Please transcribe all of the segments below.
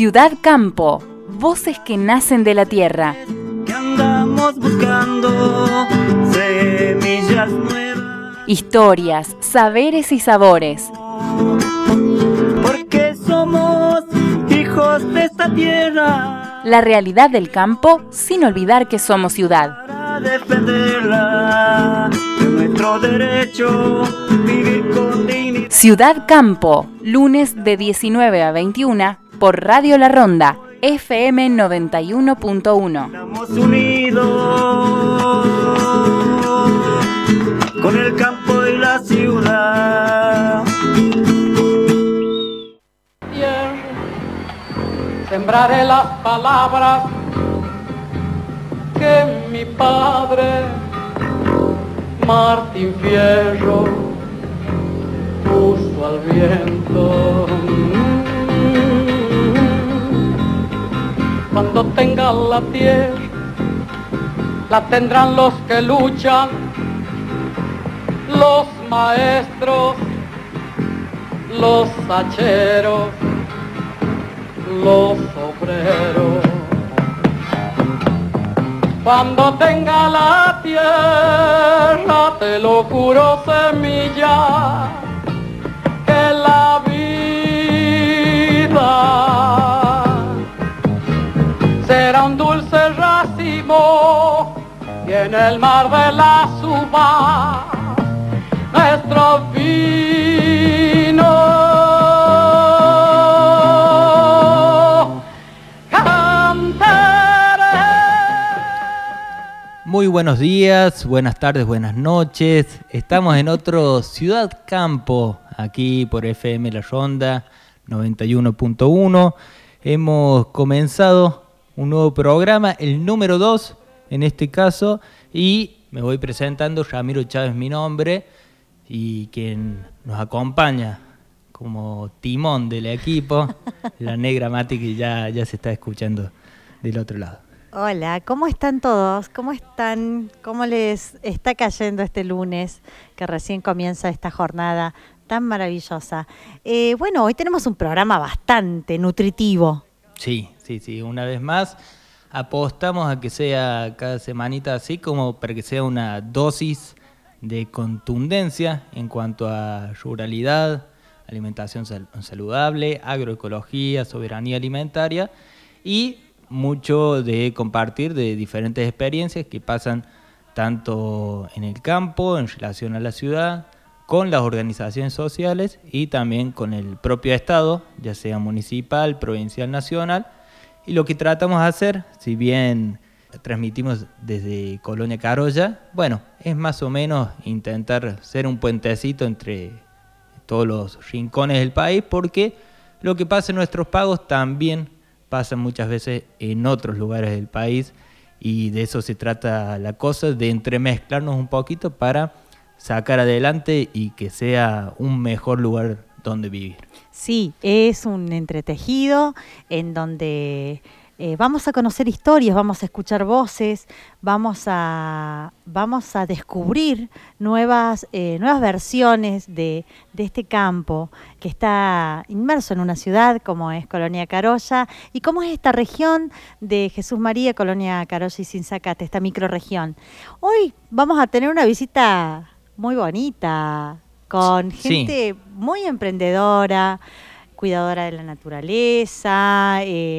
Ciudad Campo, voces que nacen de la tierra. Que andamos buscando semillas nuevas. Historias, saberes y sabores. Porque somos hijos de esta tierra. La realidad del campo sin olvidar que somos ciudad. Para defenderla, de nuestro derecho, vivir con dignidad. Ciudad Campo, lunes de 19 a 21 por Radio La Ronda, FM 91.1. Estamos unidos con el campo y la ciudad. Sembraré las palabras que mi padre Martín Fierro puso al viento. Cuando tenga la tierra, la tendrán los que luchan, los maestros, los hacheros, los obreros. Cuando tenga la tierra, te lo juro, semilla, que la vida será un dulce racimo y en el mar de las uvas nuestro vino. Muy buenos días, buenas tardes, buenas noches. Estamos en otro Ciudad Campo, aquí por FM La Ronda 91.1. Hemos comenzado un nuevo programa, el número 2 en este caso, y me voy presentando. Ramiro Chávez es mi nombre, y quien nos acompaña como timón del equipo, la negra Mati, que ya se está escuchando del otro lado. Hola, ¿cómo están todos? ¿Cómo están? ¿Cómo les está cayendo este lunes que recién comienza esta jornada tan maravillosa? Bueno, hoy tenemos un programa bastante nutritivo. Sí, una vez más apostamos a que sea cada semanita así, como para que sea una dosis de contundencia en cuanto a ruralidad, alimentación saludable, agroecología, soberanía alimentaria y mucho de compartir de diferentes experiencias que pasan tanto en el campo, en relación a la ciudad, con las organizaciones sociales y también con el propio Estado, ya sea municipal, provincial, nacional. Y lo que tratamos de hacer, si bien transmitimos desde Colonia Carolla, bueno, es más o menos intentar ser un puentecito entre todos los rincones del país, porque lo que pasa en nuestros pagos también pasa muchas veces en otros lugares del país, y de eso se trata la cosa, de entremezclarnos un poquito para sacar adelante y que sea un mejor lugar donde vivir. Sí, es un entretejido en donde vamos a conocer historias, vamos a escuchar voces, vamos a descubrir nuevas versiones de este campo que está inmerso en una ciudad como es Colonia Carolla y como es esta región de Jesús María, Colonia Carolla y Sinzacate, esta microrregión. Hoy vamos a tener una visita muy bonita, con gente muy emprendedora, cuidadora de la naturaleza,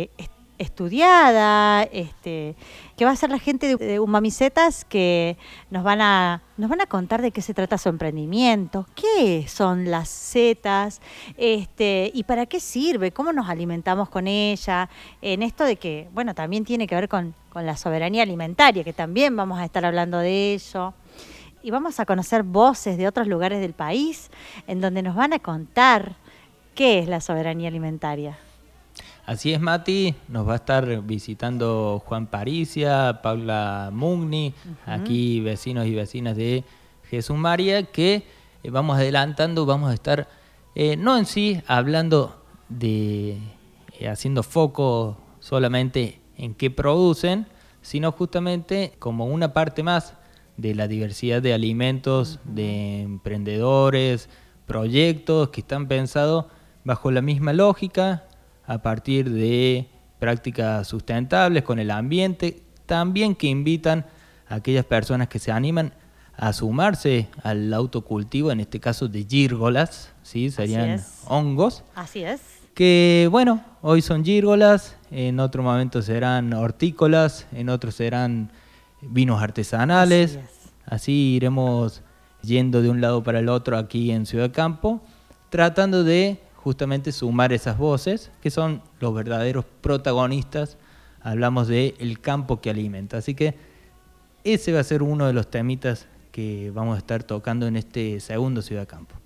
estudiada, que va a ser la gente de Umamisetas, que nos van a contar de qué se trata su emprendimiento, qué son las setas, y para qué sirve, cómo nos alimentamos con ella, en esto de que, bueno, también tiene que ver con la soberanía alimentaria, que también vamos a estar hablando de ello. Y vamos a conocer voces de otros lugares del país en donde nos van a contar qué es la soberanía alimentaria. Así es, Mati, nos va a estar visitando Juan Paricia, Paula Mugni, aquí vecinos y vecinas de Jesús María, que vamos adelantando, vamos a estar, no en sí hablando de, haciendo foco solamente en qué producen, sino justamente como una parte más de la diversidad de alimentos, de emprendedores, proyectos que están pensados bajo la misma lógica, a partir de prácticas sustentables con el ambiente, también que invitan a aquellas personas que se animan a sumarse al autocultivo, en este caso de gírgolas, ¿sí? Serían hongos. Así es. Que bueno, hoy son gírgolas, en otro momento serán hortícolas, en otros serán vinos artesanales. Así iremos yendo de un lado para el otro aquí en Ciudad Campo, tratando de justamente sumar esas voces que son los verdaderos protagonistas. Hablamos de el campo que alimenta. Así que ese va a ser uno de los temitas que vamos a estar tocando en este segundo Ciudad Campo.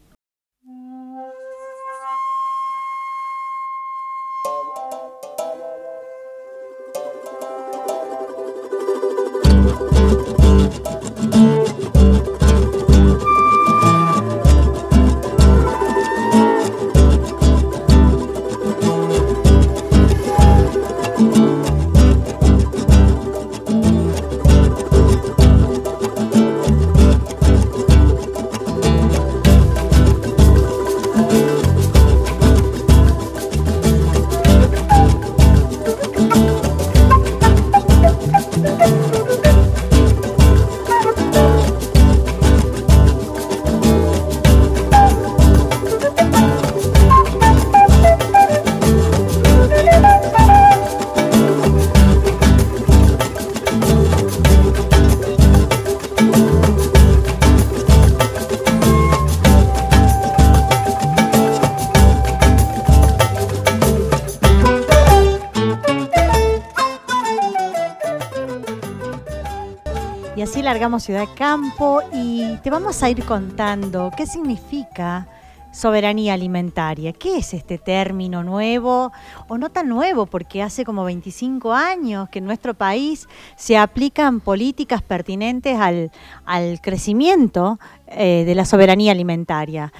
Y así largamos Ciudad Campo y te vamos a ir contando qué significa soberanía alimentaria. ¿Qué es este término nuevo o no tan nuevo? Porque hace como 25 años que en nuestro país se aplican políticas pertinentes al crecimiento de la soberanía alimentaria.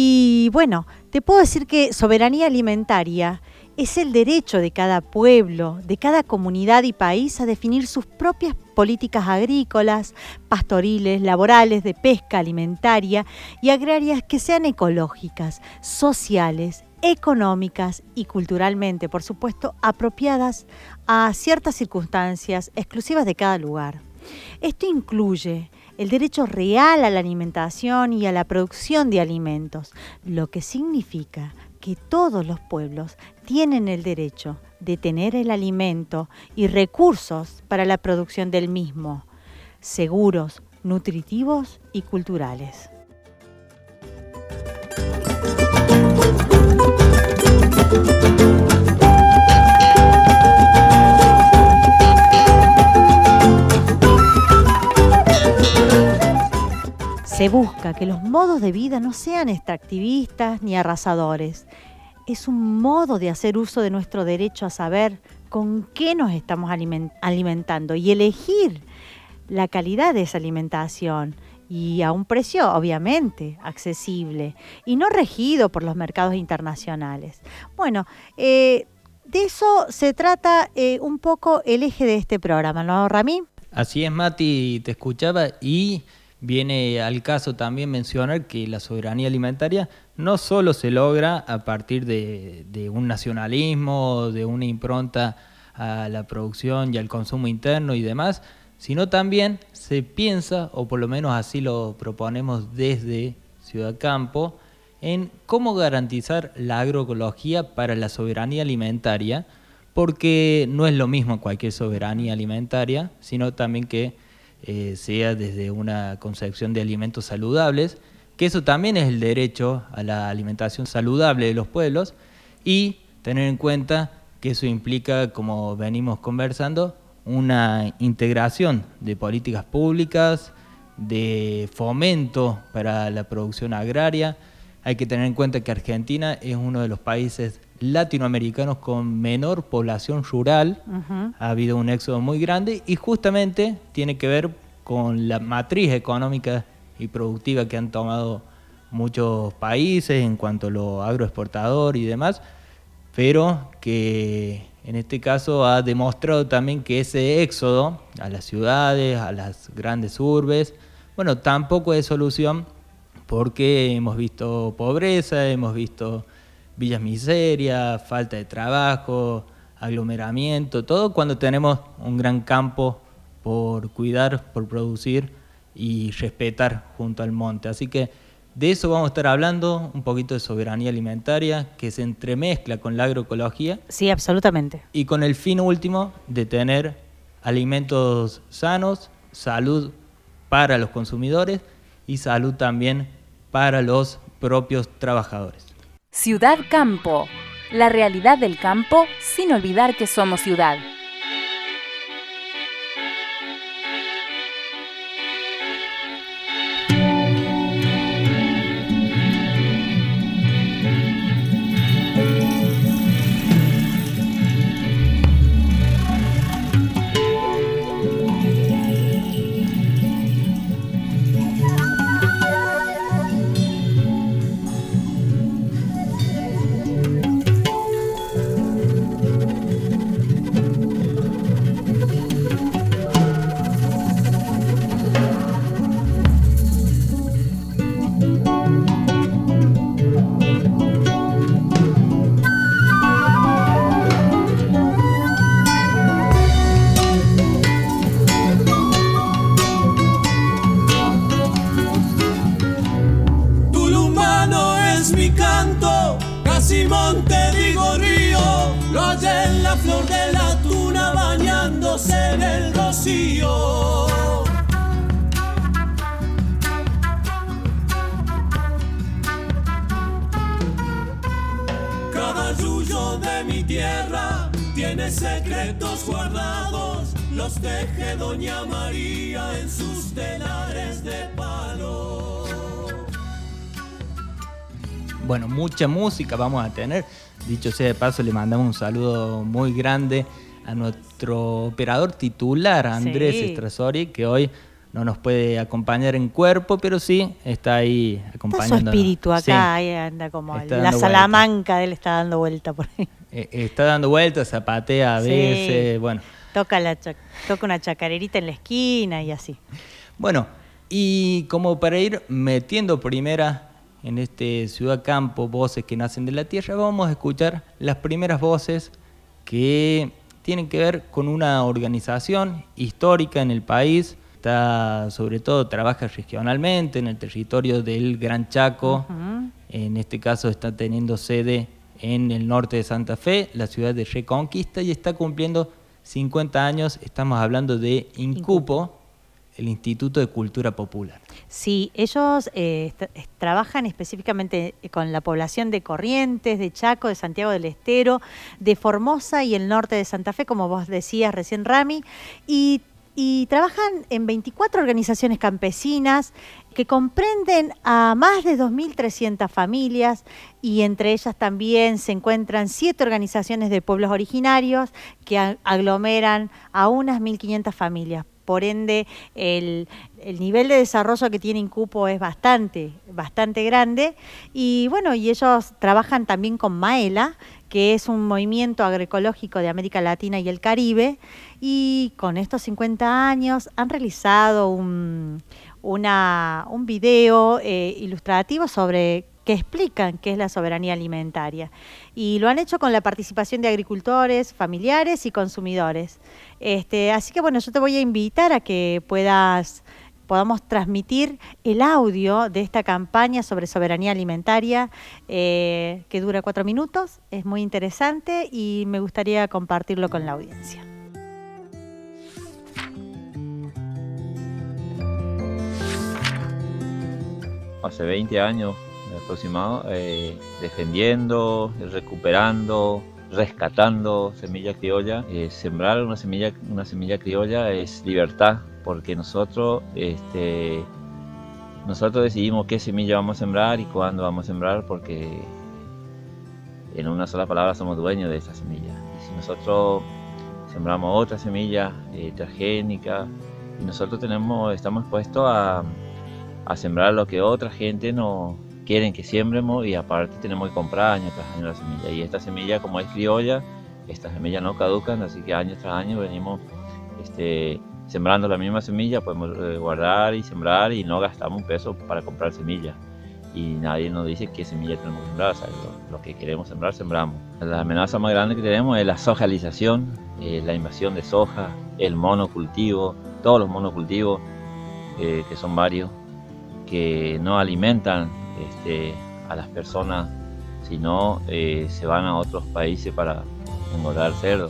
Y bueno, te puedo decir que soberanía alimentaria es el derecho de cada pueblo, de cada comunidad y país a definir sus propias políticas agrícolas, pastoriles, laborales, de pesca, alimentaria y agrarias que sean ecológicas, sociales, económicas y culturalmente, por supuesto, apropiadas a ciertas circunstancias exclusivas de cada lugar. Esto incluye el derecho real a la alimentación y a la producción de alimentos, lo que significa que todos los pueblos tienen el derecho de tener el alimento y recursos para la producción del mismo, seguros, nutritivos y culturales. Se busca que los modos de vida no sean extractivistas ni arrasadores. Es un modo de hacer uso de nuestro derecho a saber con qué nos estamos alimentando y elegir la calidad de esa alimentación y a un precio obviamente accesible y no regido por los mercados internacionales. Bueno, de eso se trata un poco el eje de este programa, ¿no, Ramí? Así es, Mati, te escuchaba y viene al caso también mencionar que la soberanía alimentaria no solo se logra a partir de un nacionalismo, de una impronta a la producción y al consumo interno y demás, sino también se piensa, o por lo menos así lo proponemos desde Ciudad Campo, en cómo garantizar la agroecología para la soberanía alimentaria, porque no es lo mismo cualquier soberanía alimentaria, sino también que sea desde una concepción de alimentos saludables, que eso también es el derecho a la alimentación saludable de los pueblos, y tener en cuenta que eso implica, como venimos conversando, una integración de políticas públicas, de fomento para la producción agraria. Hay que tener en cuenta que Argentina es uno de los países latinoamericanos con menor población rural. Uh-huh. Ha habido un éxodo muy grande y justamente tiene que ver con la matriz económica y productiva que han tomado muchos países en cuanto a lo agroexportador y demás, pero que en este caso ha demostrado también que ese éxodo a las ciudades, a las grandes urbes, bueno, tampoco es solución, porque hemos visto pobreza, hemos visto villas miseria, falta de trabajo, aglomeramiento, todo cuando tenemos un gran campo por cuidar, por producir y respetar junto al monte. Así que de eso vamos a estar hablando, un poquito de soberanía alimentaria que se entremezcla con la agroecología. Sí, absolutamente. Y con el fin último de tener alimentos sanos, salud para los consumidores y salud también para los propios trabajadores. Ciudad Campo, la realidad del campo sin olvidar que somos ciudad. Cada arrullo de mi tierra tiene secretos guardados, los teje Doña María en sus telares de palo. Bueno, mucha música vamos a tener. Dicho sea de paso, le mandamos un saludo muy grande a nuestro operador titular, Andrés Estrasori, que hoy no nos puede acompañar en cuerpo, pero sí está ahí acompañándonos. Está su espíritu acá, sí. Ahí anda como la Salamanca de él está dando vuelta por ahí. Está dando vueltas, zapatea a veces, bueno. Toca una chacarerita en la esquina y así. Bueno, y como para ir metiendo primera en este Ciudad Campo, voces que nacen de la tierra, vamos a escuchar las primeras voces que tienen que ver con una organización histórica en el país. Está, sobre todo, trabaja regionalmente en el territorio del Gran Chaco. Uh-huh. En este caso está teniendo sede en el norte de Santa Fe, la ciudad de Reconquista, y está cumpliendo 50 años. Estamos hablando de INCUPO, el Instituto de Cultura Popular. Sí, ellos trabajan específicamente con la población de Corrientes, de Chaco, de Santiago del Estero, de Formosa y el norte de Santa Fe, como vos decías recién, Rami, y trabajan en 24 organizaciones campesinas que comprenden a más de 2.300 familias, y entre ellas también se encuentran 7 organizaciones de pueblos originarios que aglomeran a unas 1.500 familias. Por ende, el nivel de desarrollo que tiene INCUPO es bastante grande. Y bueno, y ellos trabajan también con MAELA, que es un movimiento agroecológico de América Latina y el Caribe. Y con estos 50 años han realizado un video ilustrativo que explican qué es la soberanía alimentaria. Y lo han hecho con la participación de agricultores, familiares y consumidores. Así que bueno, yo te voy a invitar a que podamos transmitir el audio de esta campaña sobre soberanía alimentaria, que dura 4 minutos, es muy interesante y me gustaría compartirlo con la audiencia. Hace 20 años aproximado, defendiendo, recuperando, rescatando semilla criolla. Sembrar una semilla criolla es libertad, porque nosotros decidimos qué semilla vamos a sembrar y cuándo vamos a sembrar, porque en una sola palabra somos dueños de esa semilla. Y si nosotros sembramos otra semilla transgénica, y nosotros estamos expuestos a sembrar lo que otra gente no quieren que siembremos, y aparte tenemos que comprar año tras año la semilla. Y esta semilla, como es criolla, estas semillas no caducan, así que año tras año venimos sembrando la misma semilla. Podemos guardar y sembrar y no gastamos un peso para comprar semillas. y nadie nos dice qué semilla tenemos que sembrar. O sea, lo que queremos sembrar, sembramos. La amenaza más grande que tenemos es la sojalización, la invasión de soja, el monocultivo, todos los monocultivos, que son varios, que no alimentan a las personas, sino se van a otros países para engordar cerdos.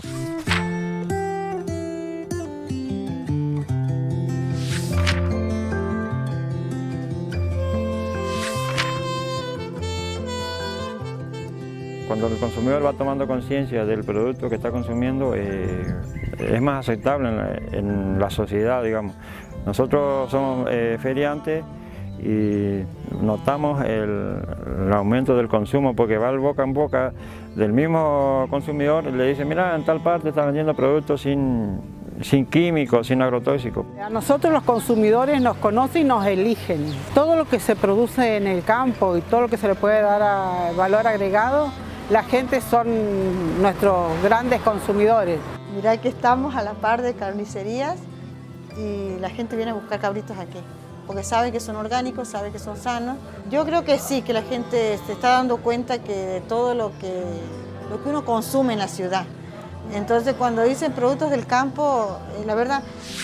Cuando el consumidor va tomando conciencia del producto que está consumiendo, es más aceptable en la sociedad, digamos. Nosotros somos feriantes y notamos el aumento del consumo porque va el boca en boca del mismo consumidor y le dice, mira, en tal parte está vendiendo productos sin químicos, sin agrotóxicos. A nosotros los consumidores nos conocen y nos eligen. Todo lo que se produce en el campo y todo lo que se le puede dar a valor agregado, la gente son nuestros grandes consumidores. Mirá que estamos a la par de carnicerías y la gente viene a buscar cabritos aquí, porque sabe que son orgánicos, sabe que son sanos. Yo creo que sí, que la gente se está dando cuenta que de todo lo que uno consume en la ciudad. Entonces cuando dicen productos del campo, la verdad...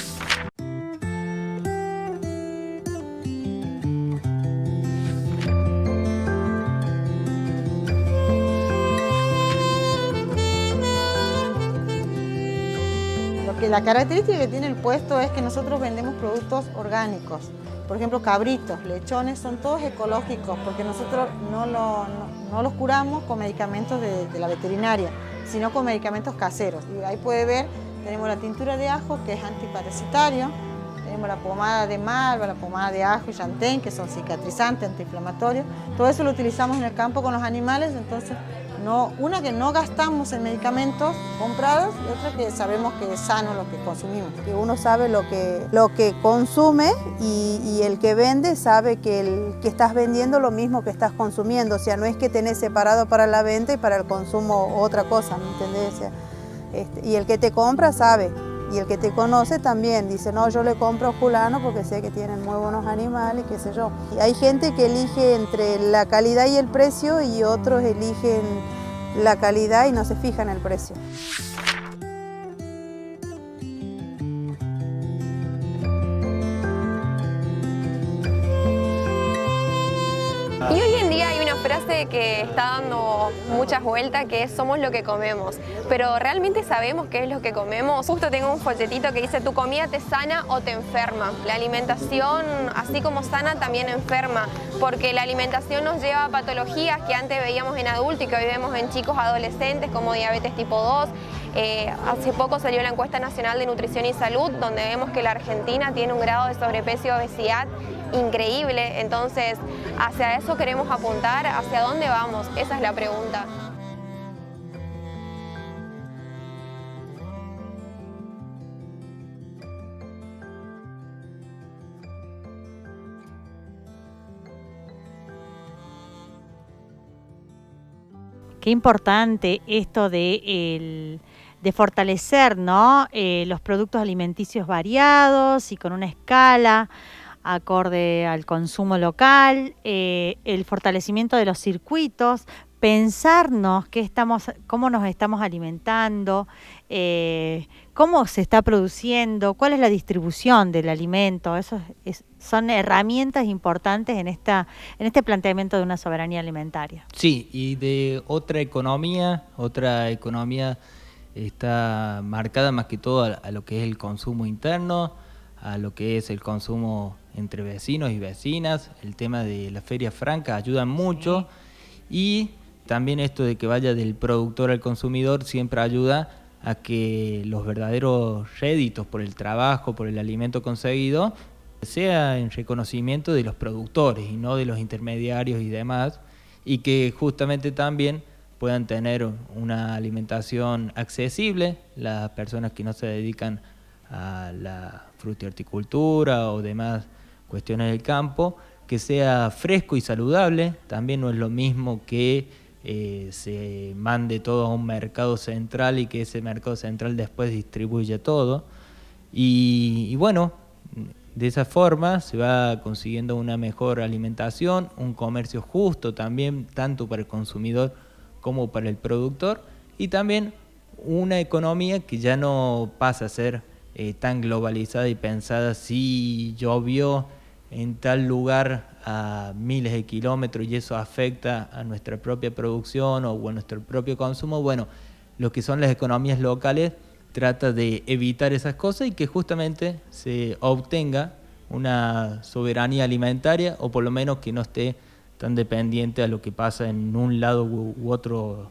La característica que tiene el puesto es que nosotros vendemos productos orgánicos. Por ejemplo, cabritos, lechones, son todos ecológicos porque nosotros no los curamos con medicamentos de la veterinaria, sino con medicamentos caseros. Y ahí puede ver, tenemos la tintura de ajo, que es antiparasitario, tenemos la pomada de malva, la pomada de ajo y chantén, que son cicatrizantes, antiinflamatorios. Todo eso lo utilizamos en el campo con los animales, entonces una que no gastamos en medicamentos comprados y otra que sabemos que es sano lo que consumimos. Que uno sabe lo que consume y el que vende sabe que el que estás vendiendo lo mismo que estás consumiendo. O sea, no es que tenés separado para la venta y para el consumo otra cosa, ¿me entendés? O sea, y el que te compra sabe. Y el que te conoce también dice, no, yo le compro a fulano porque sé que tienen muy buenos animales, qué sé yo. Y hay gente que elige entre la calidad y el precio y otros eligen la calidad y no se fijan en el precio. Y hoy en día hay una frase que está dando muchas vueltas que es somos lo que comemos, pero ¿realmente sabemos qué es lo que comemos? Justo tengo un folletito que dice tu comida te sana o te enferma. La alimentación, así como sana, también enferma, porque la alimentación nos lleva a patologías que antes veíamos en adultos y que hoy vemos en chicos adolescentes como diabetes tipo 2. Hace poco salió la encuesta nacional de nutrición y salud donde vemos que la Argentina tiene un grado de sobrepeso y obesidad increíble, entonces hacia eso queremos apuntar, ¿hacia dónde vamos? Esa es la pregunta. Qué importante esto de fortalecer, ¿no? Los productos alimenticios variados y con una escala acorde al consumo local, el fortalecimiento de los circuitos, pensarnos cómo nos estamos alimentando, cómo se está produciendo, cuál es la distribución del alimento. Eso son herramientas importantes en este planteamiento de una soberanía alimentaria. Sí, y de otra economía está marcada más que todo a lo que es el consumo interno, a lo que es el consumo entre vecinos y vecinas. El tema de la feria franca ayuda mucho, y también esto de que vaya del productor al consumidor siempre ayuda a que los verdaderos réditos por el trabajo, por el alimento conseguido, sea en reconocimiento de los productores y no de los intermediarios y demás, y que justamente también puedan tener una alimentación accesible las personas que no se dedican a la frutihorticultura o demás cuestiones del campo, que sea fresco y saludable. También no es lo mismo que se mande todo a un mercado central y que ese mercado central después distribuya todo. Y bueno, de esa forma se va consiguiendo una mejor alimentación, un comercio justo también, tanto para el consumidor como para el productor, y también una economía que ya no pasa a ser tan globalizada y pensada si llovió en tal lugar a miles de kilómetros y eso afecta a nuestra propia producción o a nuestro propio consumo. Bueno, lo que son las economías locales trata de evitar esas cosas y que justamente se obtenga una soberanía alimentaria, o por lo menos que no esté tan dependiente a lo que pasa en un lado u otro,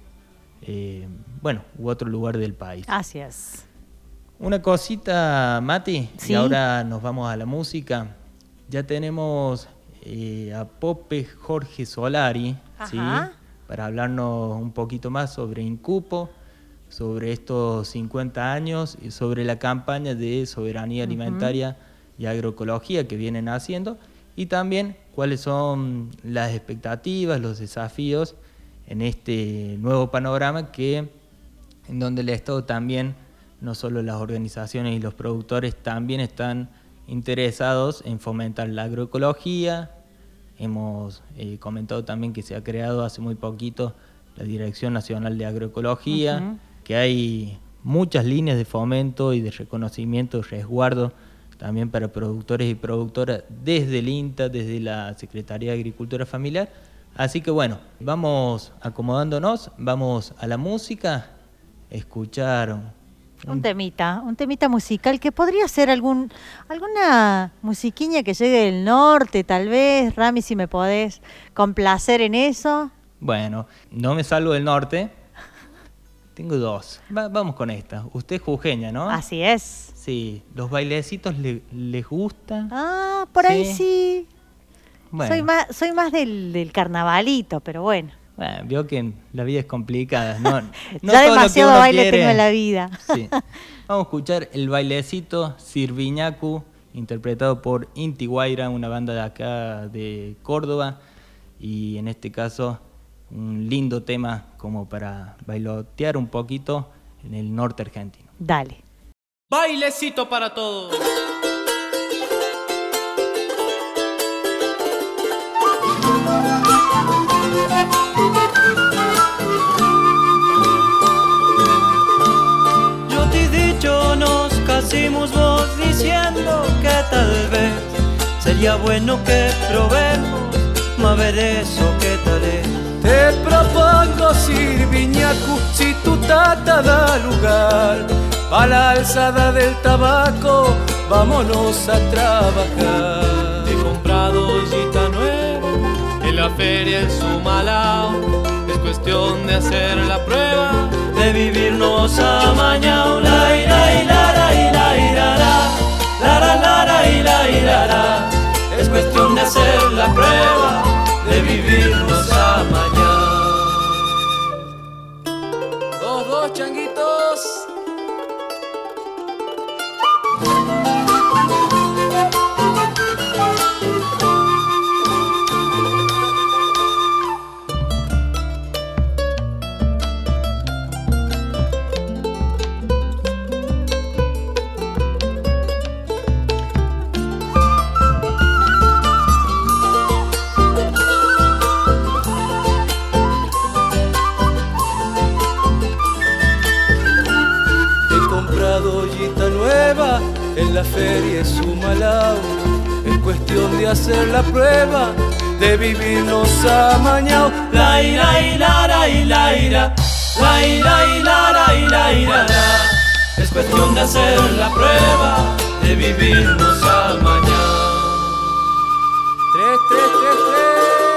u otro lugar del país. Así es. Una cosita, Mati, ¿Sí? Y ahora nos vamos a la música. Ya tenemos a Pope Jorge Solari, ¿sí? Para hablarnos un poquito más sobre Incupo, sobre estos 50 años y sobre la campaña de soberanía alimentaria y agroecología que vienen haciendo, y también cuáles son las expectativas, los desafíos en este nuevo panorama en donde el Estado también, no solo las organizaciones y los productores, también están interesados en fomentar la agroecología. Hemos comentado también que se ha creado hace muy poquito la Dirección Nacional de Agroecología, que hay muchas líneas de fomento y de reconocimiento y resguardo también para productores y productoras desde el INTA, desde la Secretaría de Agricultura Familiar. Así que bueno, vamos acomodándonos, vamos a la música, escuchar un temita musical que podría ser alguna musiquiña que llegue del norte, tal vez. Rami, si me podés complacer en eso. Bueno, no me salgo del norte. Tengo dos. Vamos con esta. Usted es jujeña, ¿no? Así es. Sí. ¿Los bailecitos les gusta? Ah, por ahí sí. Bueno. Soy más del carnavalito, pero bueno. Bueno, veo que la vida es complicada. No ya todo demasiado lo que uno baile quiere. tengo en la vida. Sí. Vamos a escuchar el bailecito Sirviñacu, interpretado por Inti Guaira, una banda de acá de Córdoba. Y en este caso, un lindo tema como para bailotear un poquito en el norte argentino. Dale. Bailecito para todos. Yo te he dicho, nos casimos vos diciendo que tal vez sería bueno que probemos, ma ver eso que tal es. Te propongo, Sirviñacu, si tu tata da lugar a la alzada del tabaco, vámonos a trabajar. He comprado ollita nueva en la feria en Sumalao. Es cuestión de hacer la prueba, de vivirnos amañao. La ira y la ra y la ira la ra la ra y la ira ra. Es cuestión de hacer la prueba, de vivirnos amañao. Dos changuitos. En la feria Sumalao, es cuestión de hacer la prueba, de vivirnos amañao. La ira y la ra y la ira, la ira y la ra y la ira ra. Es cuestión de hacer la prueba, de vivirnos amañao. 3, 3, 3, 3.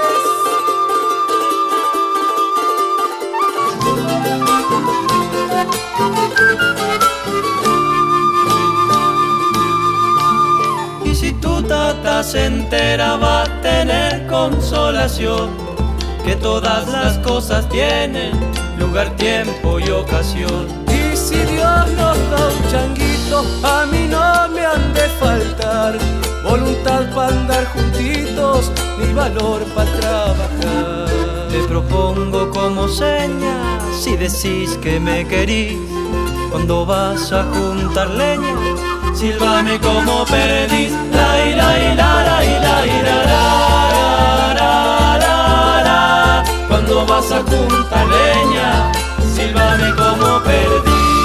Si tu tata se entera va a tener consolación, que todas las cosas tienen lugar, tiempo y ocasión. Y si Dios nos da un changuito, a mí no me han de faltar voluntad para andar juntitos, ni valor para trabajar. Te propongo como seña, si decís que me querís, cuando vas a juntar leña, sílvame como perdiz, la ira y la cuando vas a juntar leña, sílvame como perdiz.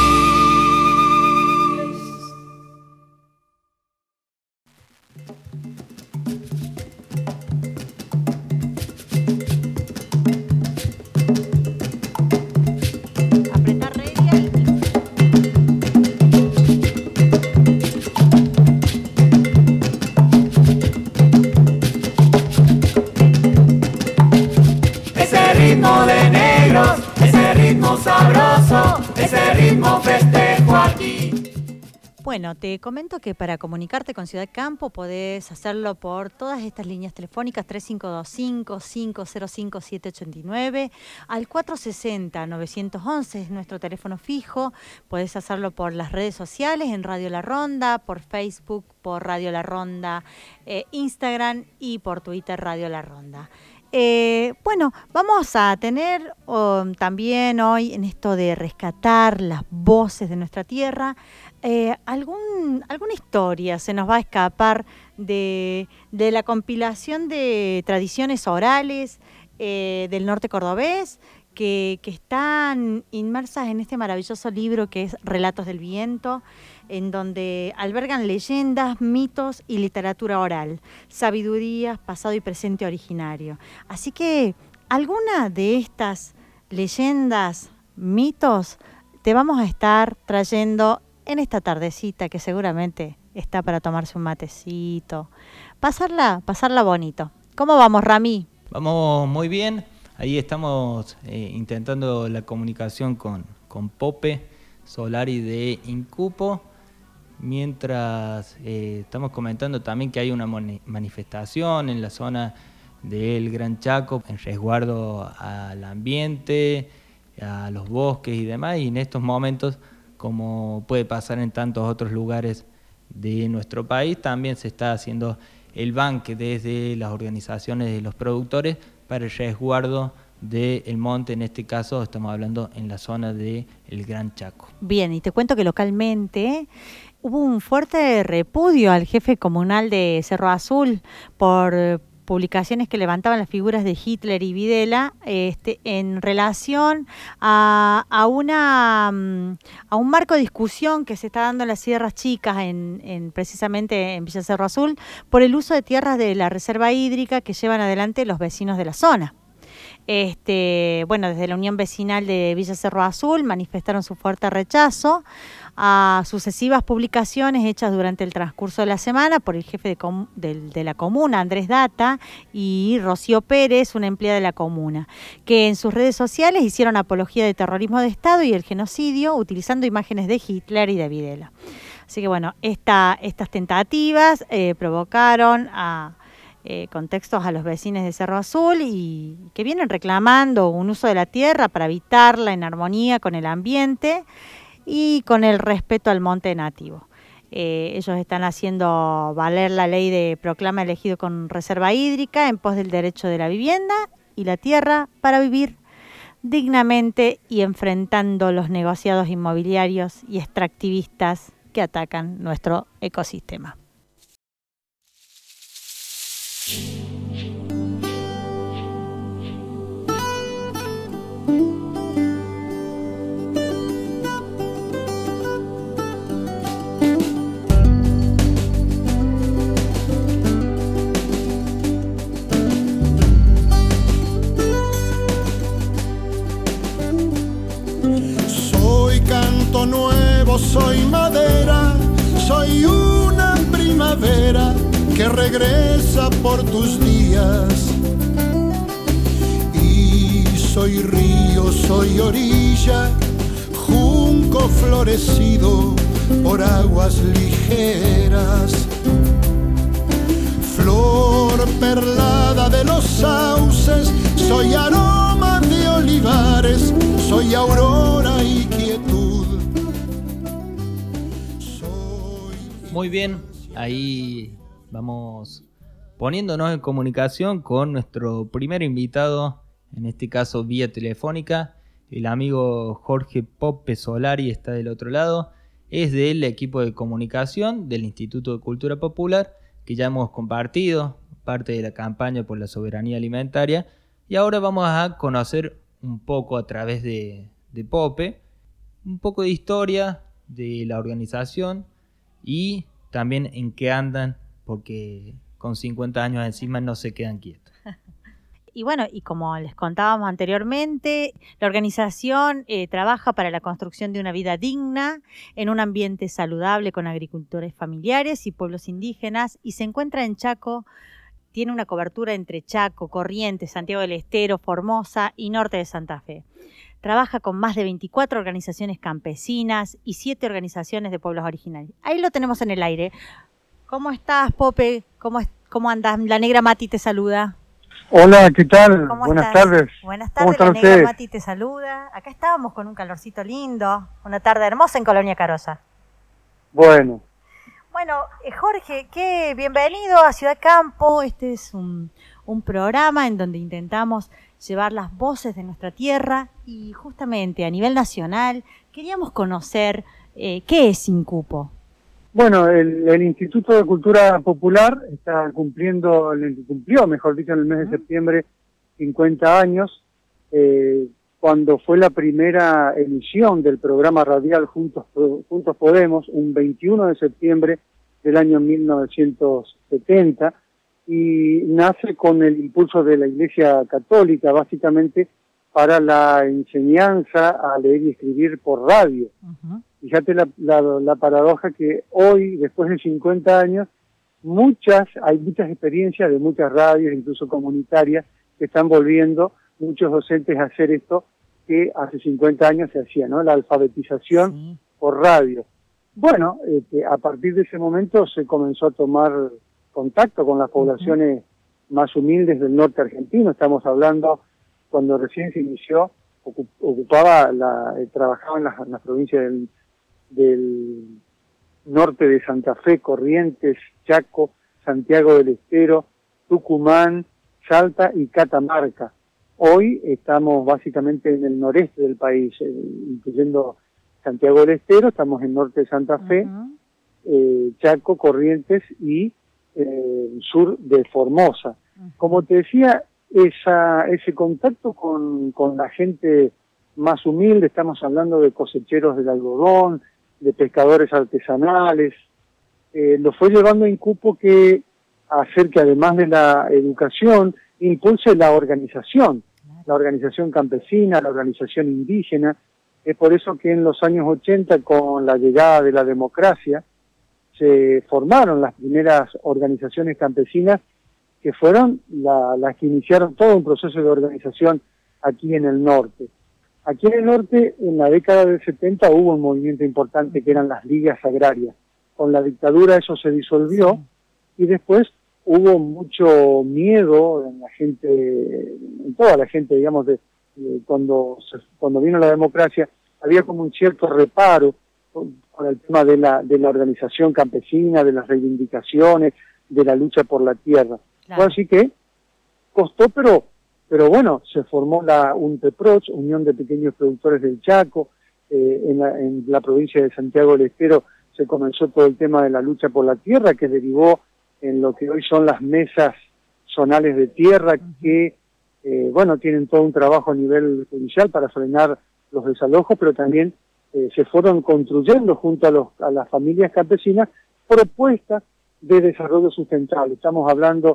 Sabroso, ese ritmo festejo aquí. Bueno, te comento que para comunicarte con Ciudad Campo podés hacerlo por todas estas líneas telefónicas 3525-505-789, al 460-911 es nuestro teléfono fijo. Podés hacerlo por las redes sociales, en Radio La Ronda, por Facebook, por Radio La Ronda, Instagram y por Twitter Radio La Ronda. Bueno, vamos a tener también hoy en esto de rescatar las voces de nuestra tierra, alguna historia se nos va a escapar de la compilación de tradiciones orales del norte cordobés que están inmersas en este maravilloso libro que es Relatos del Viento, en donde albergan leyendas, mitos y literatura oral, sabiduría, pasado y presente originario. Así que alguna de estas leyendas, mitos, te vamos a estar trayendo en esta tardecita que seguramente está para tomarse un matecito, pasarla bonito. ¿Cómo vamos, Rami? Vamos muy bien. Ahí estamos intentando la comunicación con Pope Solari de Incupo. Mientras estamos comentando también que hay una manifestación en la zona del Gran Chaco en resguardo al ambiente, a los bosques y demás, y en estos momentos, como puede pasar en tantos otros lugares de nuestro país, también se está haciendo el banque desde las organizaciones de los productores para el resguardo del monte. En este caso estamos hablando en la zona del Gran Chaco. Bien, y te cuento que localmente hubo un fuerte repudio al jefe comunal de Cerro Azul por publicaciones que levantaban las figuras de Hitler y Videla en relación a un marco de discusión que se está dando en las Sierras Chicas, precisamente en Villa Cerro Azul, por el uso de tierras de la reserva hídrica que llevan adelante los vecinos de la zona. Bueno, desde la Unión Vecinal de Villa Cerro Azul manifestaron su fuerte rechazo a sucesivas publicaciones hechas durante el transcurso de la semana por el jefe de la comuna, Andrés Data, y Rocío Pérez, una empleada de la comuna, que en sus redes sociales hicieron apología de terrorismo de Estado y el genocidio utilizando imágenes de Hitler y de Videla. Así que bueno, estas tentativas provocaron contextos a los vecinos de Cerro Azul y que vienen reclamando un uso de la tierra para habitarla en armonía con el ambiente y con el respeto al monte nativo. Ellos están haciendo valer la ley de proclama elegido con reserva hídrica en pos del derecho de la vivienda y la tierra para vivir dignamente y enfrentando los negociados inmobiliarios y extractivistas que atacan nuestro ecosistema. Soy canto nuevo, soy madera, soy una primavera que regresa por tus días. Y soy río, soy orilla, junco florecido por aguas ligeras. Flor perlada de los sauces, soy aroma de olivares, soy aurora y quietud. Muy bien, ahí vamos poniéndonos en comunicación con nuestro primer invitado, en este caso vía telefónica. El amigo Jorge Pope Solari está del otro lado. es del equipo de comunicación del Instituto de Cultura Popular, que ya hemos compartido parte de la campaña por la soberanía alimentaria, y ahora vamos a conocer un poco a través de Pope, un poco de historia de la organización y también en qué andan, porque con 50 años encima no se quedan quietos. Y bueno, y como les contábamos anteriormente, la organización trabaja para la construcción de una vida digna en un ambiente saludable con agricultores familiares y pueblos indígenas, y se encuentra en Chaco. Tiene una cobertura entre Chaco, Corrientes, Santiago del Estero, Formosa y norte de Santa Fe. Trabaja con más de 24 organizaciones campesinas y 7 organizaciones de pueblos originarios. Ahí lo tenemos en el aire. ¿Cómo estás, Pope? ¿Cómo andas? La Negra Mati te saluda. Hola, ¿qué tal? Buenas tardes. Buenas ¿Cómo tardes, están la Negra ustedes? Mati te saluda. Acá estábamos con un calorcito lindo, una tarde hermosa en Colonia Carosa. Bueno, Jorge, bienvenido a Ciudad Campo. Este es un programa en donde intentamos llevar las voces de nuestra tierra y justamente a nivel nacional queríamos conocer qué es Incupo. bueno, el Instituto de Cultura Popular cumplió, mejor dicho, en el mes de septiembre 50 años, cuando fue la primera emisión del programa radial Juntos Podemos, un 21 de septiembre del año 1970, y nace con el impulso de la Iglesia Católica, básicamente para la enseñanza a leer y escribir por radio. Fíjate la paradoja que hoy, después de 50 años, hay muchas experiencias de muchas radios, incluso comunitarias, que están volviendo muchos docentes a hacer esto que hace 50 años se hacía, ¿no? La alfabetización por radio. Bueno, a partir de ese momento se comenzó a tomar contacto con las poblaciones más humildes del norte argentino. Estamos hablando, cuando recién se inició, trabajaba en las provincias del norte de Santa Fe, Corrientes, Chaco, Santiago del Estero, Tucumán, Salta y Catamarca. Hoy estamos básicamente en el noreste del país, incluyendo Santiago del Estero, estamos en norte de Santa Fe, Chaco, Corrientes y sur de Formosa. Como te decía, ese contacto con la gente más humilde, estamos hablando de cosecheros del algodón, de pescadores artesanales, lo fue llevando a Incupo que hacer que, además de la educación, impulse la organización campesina, la organización indígena. Es por eso que en los años 80, con la llegada de la democracia, se formaron las primeras organizaciones campesinas, que fueron las que iniciaron todo un proceso de organización aquí en el norte. Aquí en el norte, en la década del 70, hubo un movimiento importante que eran las ligas agrarias. Con la dictadura eso se disolvió y después hubo mucho miedo en la gente, en toda la gente, digamos, cuando vino la democracia, había como un cierto reparo con el tema de la organización campesina, de las reivindicaciones, de la lucha por la tierra. Claro. Así que costó, pero bueno, se formó la UNTEPROCH, Unión de Pequeños Productores del Chaco. En la provincia de Santiago del Estero se comenzó todo el tema de la lucha por la tierra, que derivó en lo que hoy son las mesas zonales de tierra, que tienen todo un trabajo a nivel judicial para frenar los desalojos, pero también se fueron construyendo junto a las familias campesinas propuestas de desarrollo sustentable. Estamos hablando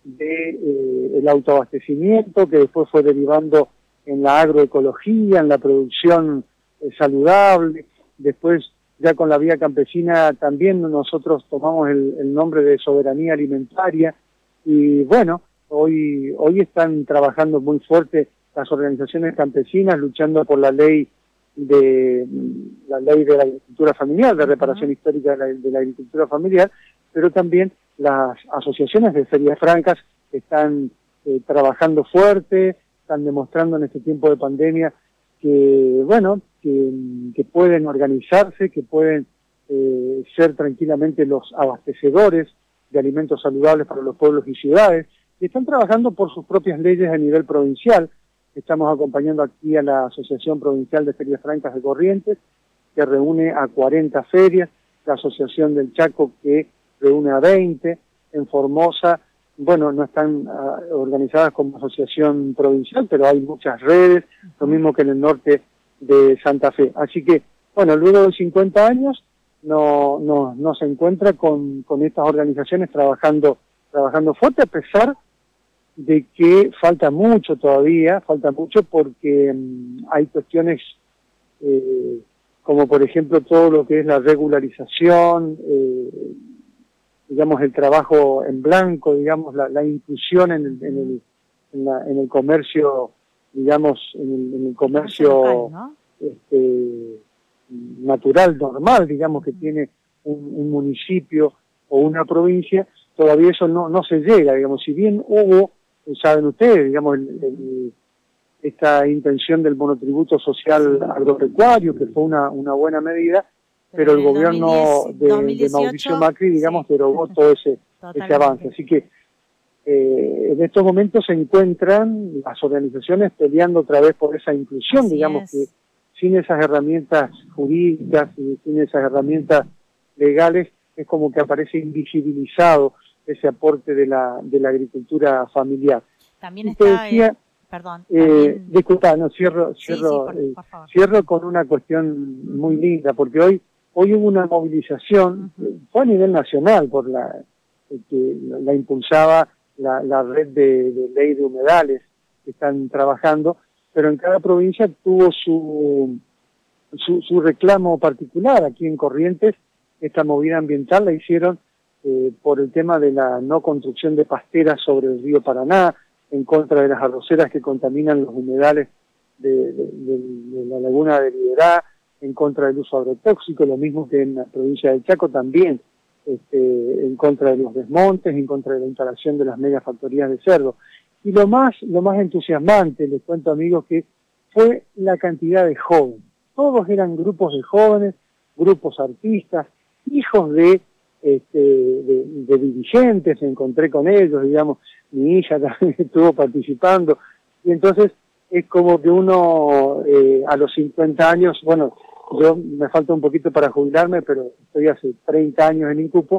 de el autoabastecimiento, que después fue derivando en la agroecología, en la producción saludable. Después, ya con la vía campesina, también nosotros tomamos el nombre de soberanía alimentaria. Y bueno, hoy están trabajando muy fuerte las organizaciones campesinas, luchando por la ley de la agricultura familiar, de reparación histórica de la agricultura familiar, pero también las asociaciones de ferias francas están trabajando fuerte, están demostrando en este tiempo de pandemia que pueden organizarse, que pueden ser tranquilamente los abastecedores de alimentos saludables para los pueblos y ciudades, y están trabajando por sus propias leyes a nivel provincial. Estamos acompañando aquí a la Asociación Provincial de Ferias Francas de Corrientes, que reúne a 40 ferias, la Asociación del Chaco que reúne a 20, en Formosa, bueno, no están organizadas como asociación provincial, pero hay muchas redes, lo mismo que en el norte de Santa Fe. Así que, bueno, luego de 50 años no se encuentra con estas organizaciones trabajando fuerte, a pesar de que falta mucho todavía, porque hay cuestiones como por ejemplo todo lo que es la regularización, digamos el trabajo en blanco, digamos la inclusión en el comercio, digamos en el comercio local, ¿no? Natural, normal, digamos que tiene un municipio o una provincia, todavía eso no se llega, digamos, si bien hubo, saben ustedes, digamos, esta intención del monotributo social agropecuario, que fue una buena medida, pero el gobierno de Mauricio Macri, digamos, derogó todo ese avance. Así que en estos momentos se encuentran las organizaciones peleando otra vez por esa inclusión, digamos, que sin esas herramientas jurídicas y sin esas herramientas legales es como que aparece invisibilizado ese aporte de la agricultura familiar. También está, disculpa, no, cierro con una cuestión muy linda, porque hoy hubo una movilización, fue a nivel nacional, por que la impulsaba la red de ley de humedales que están trabajando, pero en cada provincia tuvo su reclamo particular. Aquí en Corrientes, esta movida ambiental la hicieron por el tema de la no construcción de pasteras sobre el río Paraná, en contra de las arroceras que contaminan los humedales de la laguna de Liberá, en contra del uso agrotóxico, lo mismo que en la provincia del Chaco también, en contra de los desmontes, en contra de la instalación de las megafactorías de cerdo. Y lo más entusiasmante, les cuento amigos, que fue la cantidad de jóvenes. Todos eran grupos de jóvenes, grupos artistas, hijos de dirigentes, me encontré con ellos, digamos, mi hija también estuvo participando, y entonces es como que uno a los 50 años, bueno, yo me falta un poquito para jubilarme, pero estoy hace 30 años en Incupo,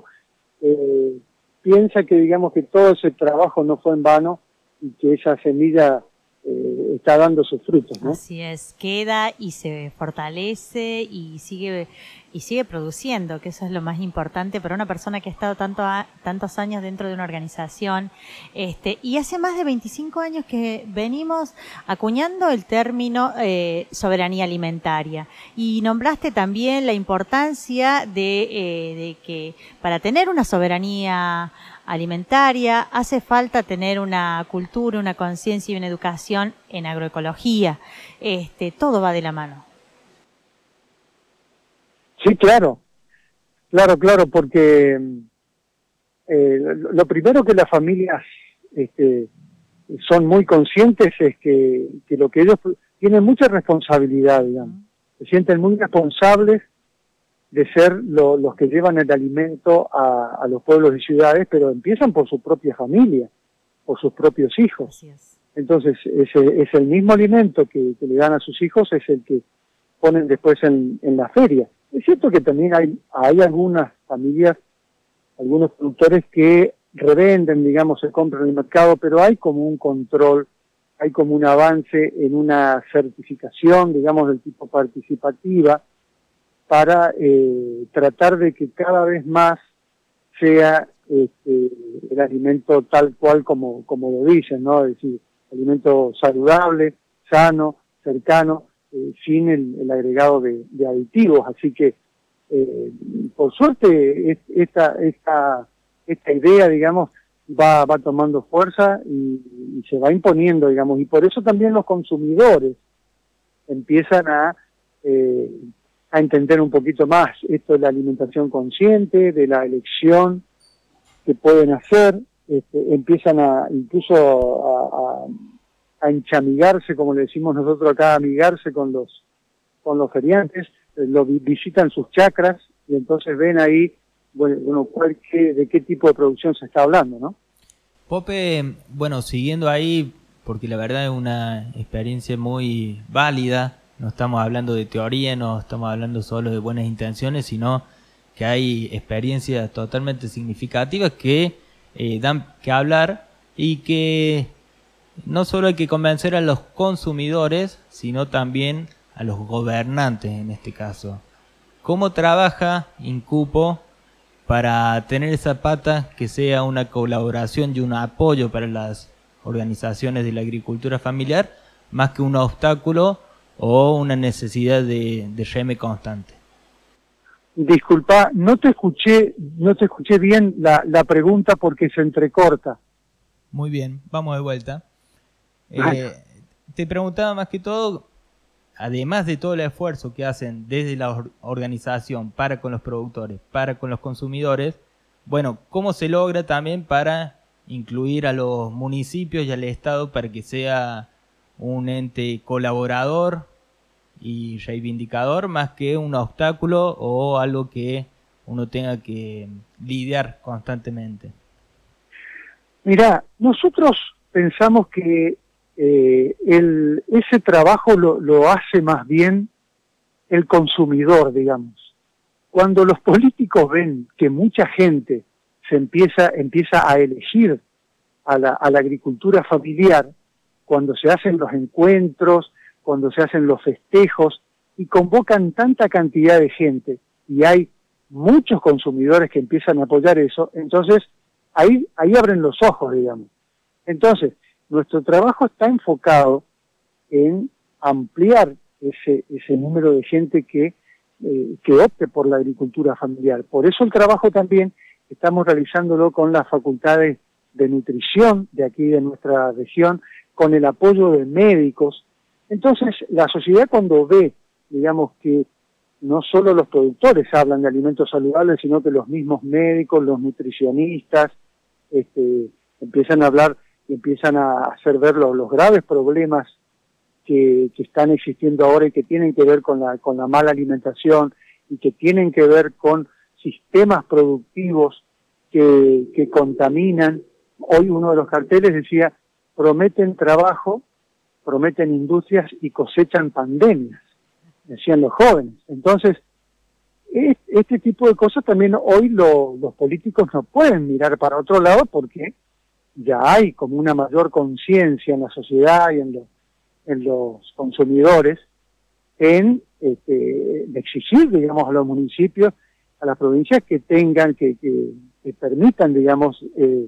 piensa que digamos que todo ese trabajo no fue en vano y que esa semilla está dando sus frutos, ¿no? Así es, queda y se fortalece y sigue produciendo, que eso es lo más importante para una persona que ha estado tantos años dentro de una organización, y hace más de 25 años que venimos acuñando el término soberanía alimentaria, y nombraste también la importancia de que para tener una soberanía alimentaria hace falta tener una cultura, una conciencia y una educación en agroecología. Todo va de la mano. Sí, claro, porque lo primero que las familias son muy conscientes es que lo que ellos tienen mucha responsabilidad, digamos, se sienten muy responsables de ser los que llevan el alimento a los pueblos y ciudades, pero empiezan por su propia familia, por sus propios hijos. Así es. Entonces, es el mismo alimento que le dan a sus hijos, es el que ponen después en la feria. Es cierto que también hay algunas familias, algunos productores que revenden, digamos, se compran en el mercado, pero hay como un control, hay como un avance en una certificación, digamos, del tipo participativa, para tratar de que cada vez más sea el alimento tal cual como lo dicen, ¿no? Es decir, alimento saludable, sano, cercano, sin el agregado de aditivos. Así que, por suerte, esta idea, digamos, va tomando fuerza y se va imponiendo, digamos, y por eso también los consumidores empiezan a entender un poquito más esto de la alimentación consciente, de la elección que pueden hacer, empiezan incluso a enchamigarse, como le decimos nosotros acá, amigarse con los feriantes, visitan sus chacras y entonces ven ahí, bueno, de qué tipo de producción se está hablando, ¿no? Pope, bueno, siguiendo ahí, porque la verdad es una experiencia muy válida, no estamos hablando de teoría, no estamos hablando solo de buenas intenciones, sino que hay experiencias totalmente significativas que dan que hablar y que no solo hay que convencer a los consumidores, sino también a los gobernantes en este caso. ¿Cómo trabaja Incupo para tener esa pata que sea una colaboración y un apoyo para las organizaciones de la agricultura familiar, más que un obstáculo o una necesidad de reme constante? Disculpa, no te escuché bien la pregunta porque se entrecorta. Muy bien, vamos de vuelta. Te preguntaba más que todo, además de todo el esfuerzo que hacen desde la organización para con los productores, para con los consumidores, bueno, ¿cómo se logra también para incluir a los municipios y al Estado para que sea un ente colaborador y reivindicador más que un obstáculo o algo que uno tenga que lidiar constantemente? Mirá, nosotros pensamos que ese trabajo lo hace más bien el consumidor, digamos. Cuando los políticos ven que mucha gente se empieza a elegir a la agricultura familiar, cuando se hacen los encuentros, cuando se hacen los festejos y convocan tanta cantidad de gente y hay muchos consumidores que empiezan a apoyar eso, entonces ahí abren los ojos, digamos. Entonces, nuestro trabajo está enfocado en ampliar ese número de gente que opte por la agricultura familiar. Por eso el trabajo también estamos realizándolo con las facultades de nutrición de aquí de nuestra región, con el apoyo de médicos. Entonces, la sociedad cuando ve, digamos, que no solo los productores hablan de alimentos saludables, sino que los mismos médicos, los nutricionistas, empiezan a hablar y empiezan a hacer ver los graves problemas que están existiendo ahora y que tienen que ver con la mala alimentación y que tienen que ver con sistemas productivos que contaminan. Hoy uno de los carteles decía, prometen trabajo, prometen industrias y cosechan pandemias, decían los jóvenes. Entonces, este tipo de cosas también hoy los políticos no pueden mirar para otro lado porque ya hay como una mayor conciencia en la sociedad y en los consumidores de exigir, digamos, a los municipios, a las provincias que tengan, que permitan, digamos,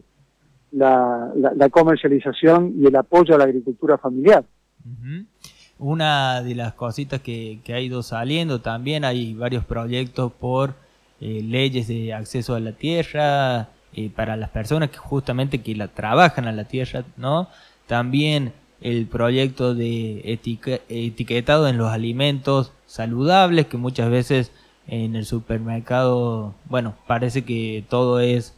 la comercialización y el apoyo a la agricultura familiar. Uh-huh. Una de las cositas que ha ido saliendo también, hay varios proyectos por leyes de acceso a la tierra para las personas que justamente que la trabajan a la tierra, ¿no? También el proyecto de etiquetado en los alimentos saludables, que muchas veces en el supermercado, bueno, parece que todo es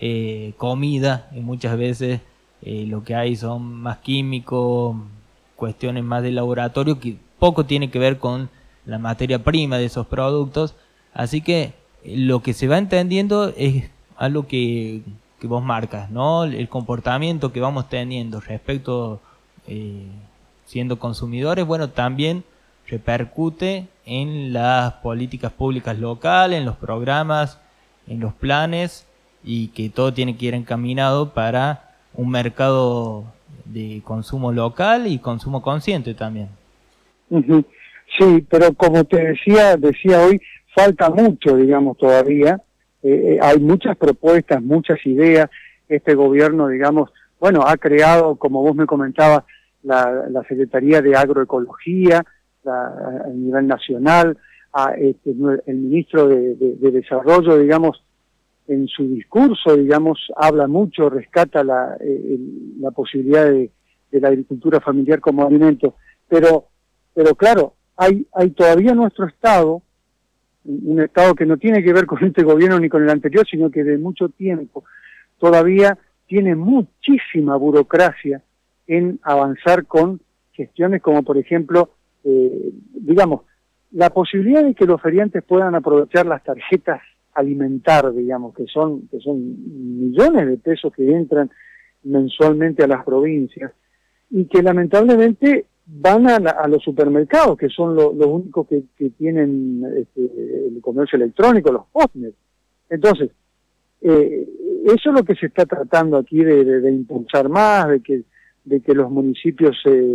comida y muchas veces lo que hay son más químicos, cuestiones más de laboratorio que poco tiene que ver con la materia prima de esos productos. Así que lo que se va entendiendo es algo que vos marcas, ¿no? El comportamiento que vamos teniendo respecto siendo consumidores, bueno, también repercute en las políticas públicas locales, en los programas, en los planes, y que todo tiene que ir encaminado para un mercado de consumo local y consumo consciente también. Uh-huh. Sí, pero como te decía hoy, falta mucho, digamos, todavía. Hay muchas propuestas, muchas ideas. Este gobierno, digamos, bueno, ha creado, como vos me comentabas, la Secretaría de Agroecología a nivel nacional. El ministro de Desarrollo, digamos, en su discurso, digamos, habla mucho, rescata la posibilidad de la agricultura familiar como alimento. Pero claro, hay todavía nuestro Estado, un Estado que no tiene que ver con este gobierno ni con el anterior, sino que de mucho tiempo, todavía tiene muchísima burocracia en avanzar con gestiones como, por ejemplo, digamos, la posibilidad de que los feriantes puedan aprovechar las tarjetas alimentar, digamos, que son millones de pesos que entran mensualmente a las provincias y que lamentablemente van a los supermercados, que son los únicos que tienen el comercio electrónico, los postnet. Entonces, eso es lo que se está tratando aquí de impulsar más, de que los municipios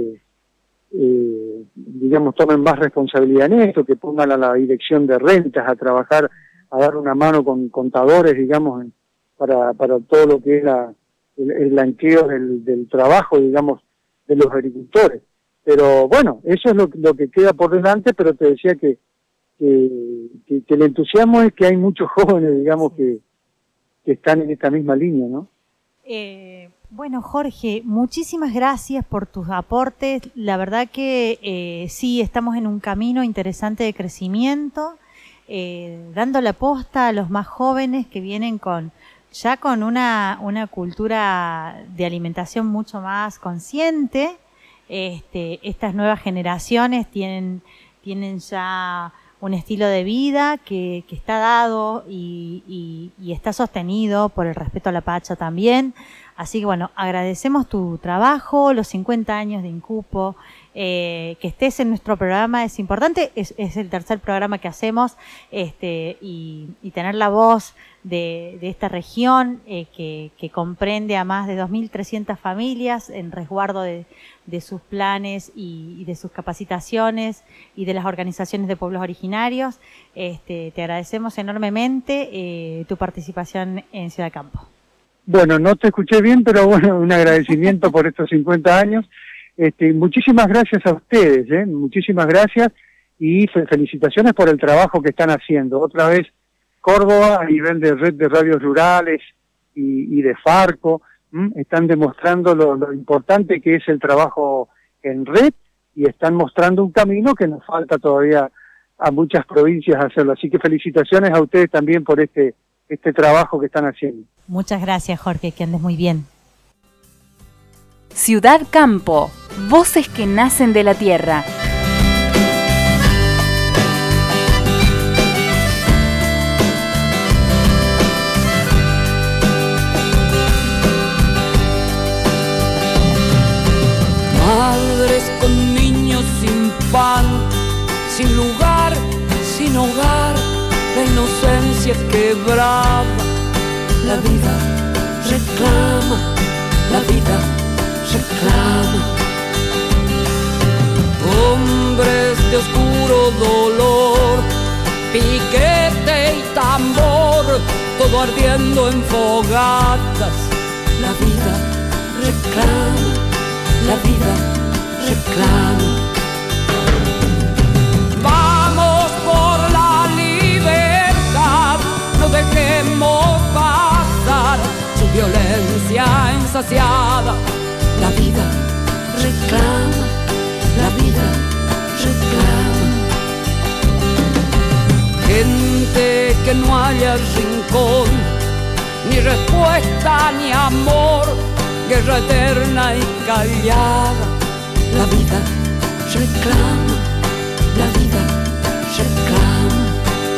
digamos, tomen más responsabilidad en esto, que pongan a la dirección de rentas a trabajar, a dar una mano con contadores, digamos, para todo lo que es el blanqueo del trabajo, digamos, de los agricultores. Pero bueno, eso es lo que queda por delante, pero te decía que el entusiasmo es que hay muchos jóvenes, digamos, que están en esta misma línea, ¿no? Bueno, Jorge, muchísimas gracias por tus aportes. La verdad que sí, estamos en un camino interesante de crecimiento, dando la posta a los más jóvenes que vienen con una cultura de alimentación mucho más consciente. Estas nuevas generaciones tienen ya un estilo de vida que está dado y está sostenido por el respeto a la Pacha también. Así que bueno, agradecemos tu trabajo, los 50 años de Incupo, que estés en nuestro programa es importante, es el tercer programa que hacemos, y tener la voz de esta región que comprende a más de 2.300 familias en resguardo de sus planes y de sus capacitaciones y de las organizaciones de pueblos originarios. Te agradecemos enormemente tu participación en Ciudad Campo. Bueno, no te escuché bien, pero bueno, un agradecimiento por estos 50 años. Muchísimas gracias a ustedes, muchísimas gracias y felicitaciones por el trabajo que están haciendo. Otra vez, Córdoba, a nivel de red de radios rurales y de Farco, están demostrando lo importante que es el trabajo en red y están mostrando un camino que nos falta todavía a muchas provincias hacerlo. Así que felicitaciones a ustedes también por este trabajo que están haciendo. Muchas gracias, Jorge, que andes muy bien. Ciudad Campo, voces que nacen de la tierra. Madres con niños sin pan, sin lugar, sin hogar, la inocencia quebrada. La vida reclama, la vida reclama. Hombres de oscuro dolor, piquete y tambor, todo ardiendo en fogatas. La vida reclama, la vida reclama. Vamos por la libertad, no dejemos pasar su violencia insaciada. La vida reclama, la vida reclama. Gente que no haya rincón, ni respuesta ni amor, guerra eterna y callada. La vida reclama, la vida reclama.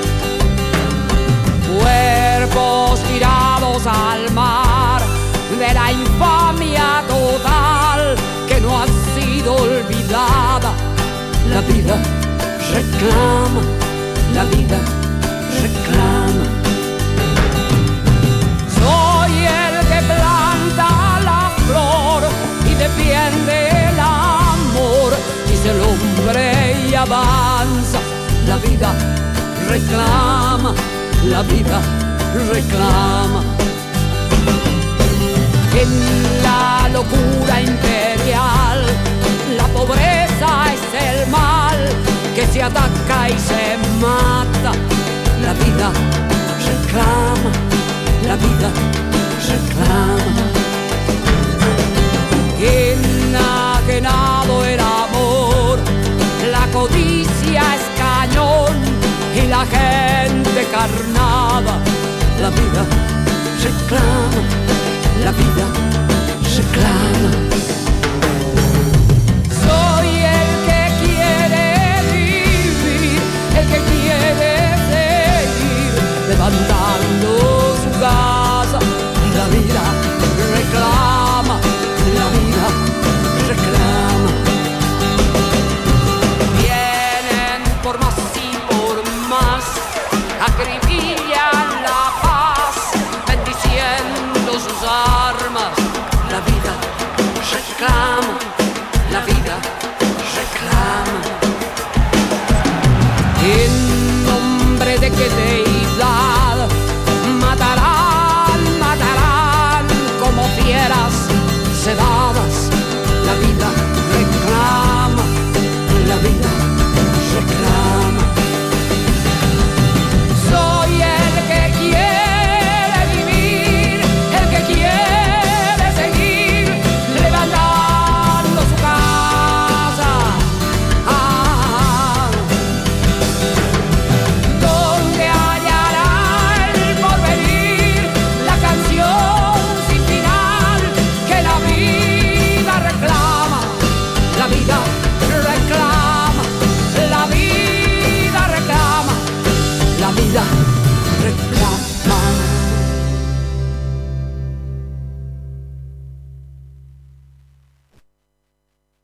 Cuerpos tirados al mar de la infamia total que no ha sido olvidada. La vida reclama, la vida reclama. Soy el que planta la flor y defiende el amor, dice el hombre y avanza. La vida reclama, la vida reclama. En la locura imperial, la pobreza es el mal que se ataca y se mata. La vida reclama, la vida reclama. Enajenado el amor, la codicia es cañón y la gente carnada. La vida reclama, la vida reclama. Soy el que quiere vivir, el que quiere seguir levantando su casa. La vida reclama, la vida reclama. ¿En nombre de qué te